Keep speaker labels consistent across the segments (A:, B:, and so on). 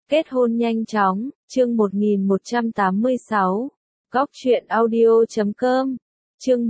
A: Kết hôn nhanh chóng, chương 1186. Góc truyện audio.com, chương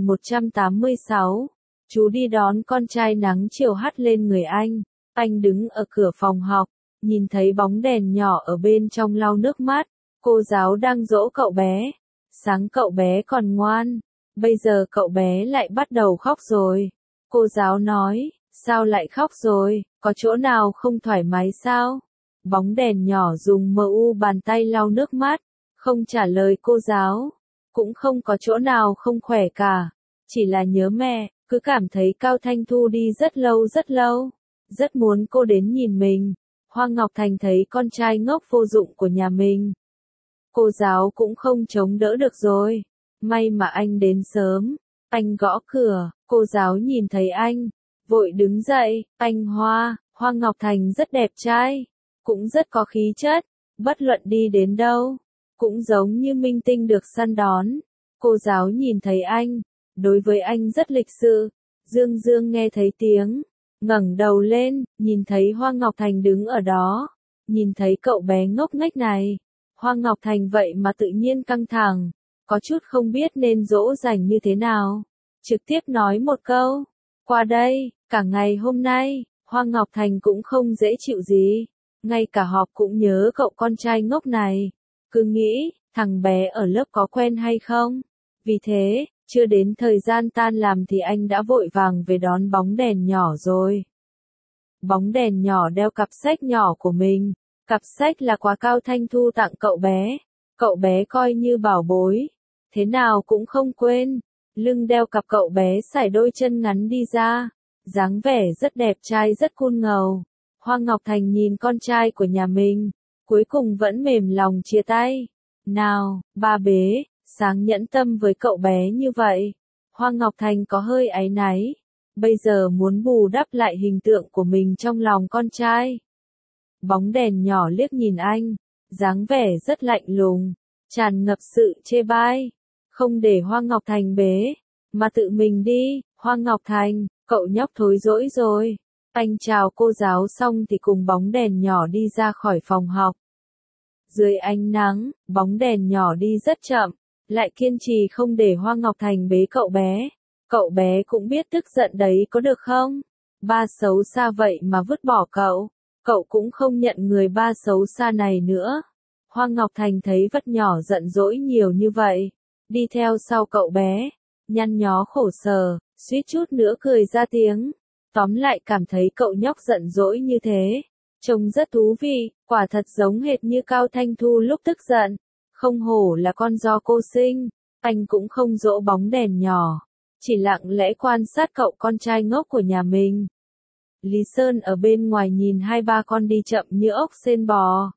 A: 1186. Chú đi đón con trai nắng chiều hắt lên người anh. Anh đứng ở cửa phòng học, nhìn thấy bóng đèn nhỏ ở bên trong lau nước mắt. Cô giáo đang dỗ cậu bé. Sáng cậu bé còn ngoan, bây giờ cậu bé lại bắt đầu khóc rồi. Cô giáo nói, sao lại khóc rồi, có chỗ nào không thoải mái sao? Bóng đèn nhỏ dùng mu bàn tay lau nước mắt, không trả lời cô giáo, cũng không có chỗ nào không khỏe cả, chỉ là nhớ mẹ, cứ cảm thấy Cao Thanh Thu đi rất lâu, rất muốn cô đến nhìn mình. Hoa Ngọc Thành thấy con trai ngốc vô dụng của nhà mình. Cô giáo cũng không chống đỡ được rồi, may mà anh đến sớm, anh gõ cửa, cô giáo nhìn thấy anh, vội đứng dậy, anh Hoa Ngọc Thành rất đẹp trai, cũng rất có khí chất, bất luận đi đến đâu, cũng giống như minh tinh được săn đón. Cô giáo nhìn thấy anh, đối với anh rất lịch sự. Dương Dương nghe thấy tiếng, ngẩng đầu lên, nhìn thấy Hoa Ngọc Thành đứng ở đó, nhìn thấy cậu bé ngốc nghếch này. Hoa Ngọc Thành vậy mà tự nhiên căng thẳng, có chút không biết nên dỗ dành như thế nào. Trực tiếp nói một câu, qua đây. Cả ngày hôm nay, Hoa Ngọc Thành cũng không dễ chịu gì. Ngay cả họp cũng nhớ cậu con trai ngốc này. Cứ nghĩ, thằng bé ở lớp có quen hay không. Vì thế, chưa đến thời gian tan làm thì anh đã vội vàng về đón bóng đèn nhỏ rồi. Bóng đèn nhỏ đeo cặp sách nhỏ của mình. Cặp sách là quà Cao Thanh Thu tặng cậu bé. Cậu bé coi như bảo bối. Thế nào cũng không quên. Lưng đeo cặp cậu bé xải đôi chân ngắn đi ra. Dáng vẻ rất đẹp trai rất cool ngầu. Hoa Ngọc Thành nhìn con trai của nhà mình. Cuối cùng vẫn mềm lòng chia tay. Nào, ba bế, sáng nhẫn tâm với cậu bé như vậy. Hoa Ngọc Thành có hơi áy náy. Bây giờ muốn bù đắp lại hình tượng của mình trong lòng con trai. Bóng đèn nhỏ liếc nhìn anh, dáng vẻ rất lạnh lùng, tràn ngập sự chê bai. Không để Hoa Ngọc Thành bế, mà tự mình đi. Hoa Ngọc Thành, cậu nhóc thối dỗi rồi. Anh chào cô giáo xong thì cùng bóng đèn nhỏ đi ra khỏi phòng học. Dưới ánh nắng, bóng đèn nhỏ đi rất chậm, lại kiên trì không để Hoa Ngọc Thành bế cậu bé. Cậu bé cũng biết tức giận đấy có được không? Ba xấu xa vậy mà vứt bỏ cậu. Cậu cũng không nhận người ba xấu xa này nữa. Hoa Ngọc Thành thấy vật nhỏ giận dỗi nhiều như vậy. Đi theo sau cậu bé, nhăn nhó khổ sở, suýt chút nữa cười ra tiếng. Tóm lại cảm thấy cậu nhóc giận dỗi như thế. Trông rất thú vị, quả thật giống hệt như Cao Thanh Thu lúc tức giận. Không hổ là con do cô sinh. Anh cũng không dỗ bóng đèn nhỏ. Chỉ lặng lẽ quan sát cậu con trai ngốc của nhà mình. Lý Sơn ở bên ngoài nhìn hai ba con đi chậm như ốc sên bò.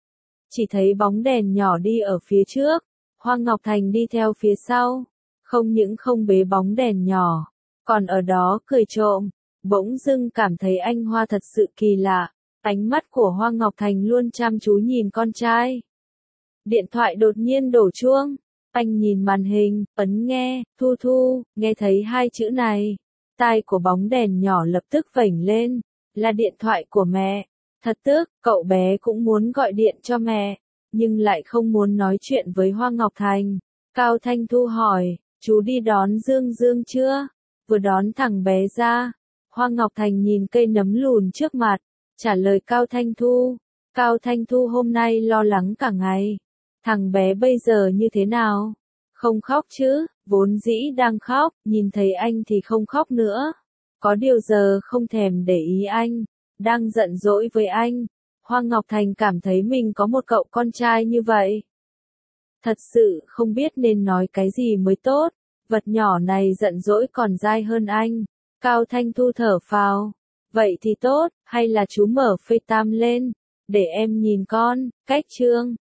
A: Chỉ thấy bóng đèn nhỏ đi ở phía trước, Hoa Ngọc Thành đi theo phía sau. Không những không bế bóng đèn nhỏ, còn ở đó cười trộm. Bỗng dưng cảm thấy anh Hoa thật sự kỳ lạ. Ánh mắt của Hoa Ngọc Thành luôn chăm chú nhìn con trai. Điện thoại đột nhiên đổ chuông. Anh nhìn màn hình, ấn nghe, Thu Thu, nghe thấy hai chữ này. Tai của bóng đèn nhỏ lập tức vểnh lên. Là điện thoại của mẹ. Thật tức, cậu bé cũng muốn gọi điện cho mẹ, nhưng lại không muốn nói chuyện với Hoa Ngọc Thành. Cao Thanh Thu hỏi, chú đi đón Dương Dương chưa? Vừa đón thằng bé ra. Hoa Ngọc Thành nhìn cây nấm lùn trước mặt, trả lời Cao Thanh Thu. Cao Thanh Thu hôm nay lo lắng cả ngày. Thằng bé bây giờ như thế nào? Không khóc chứ, vốn dĩ đang khóc, nhìn thấy anh thì không khóc nữa. Có điều giờ không thèm để ý anh, đang giận dỗi với anh. Hoa Ngọc Thành cảm thấy mình có một cậu con trai như vậy. Thật sự không biết nên nói cái gì mới tốt, vật nhỏ này giận dỗi còn dai hơn anh. Cao Thanh Thu thở phào. Vậy thì tốt, hay là chú mở FaceTime lên, để em nhìn con, cách chương.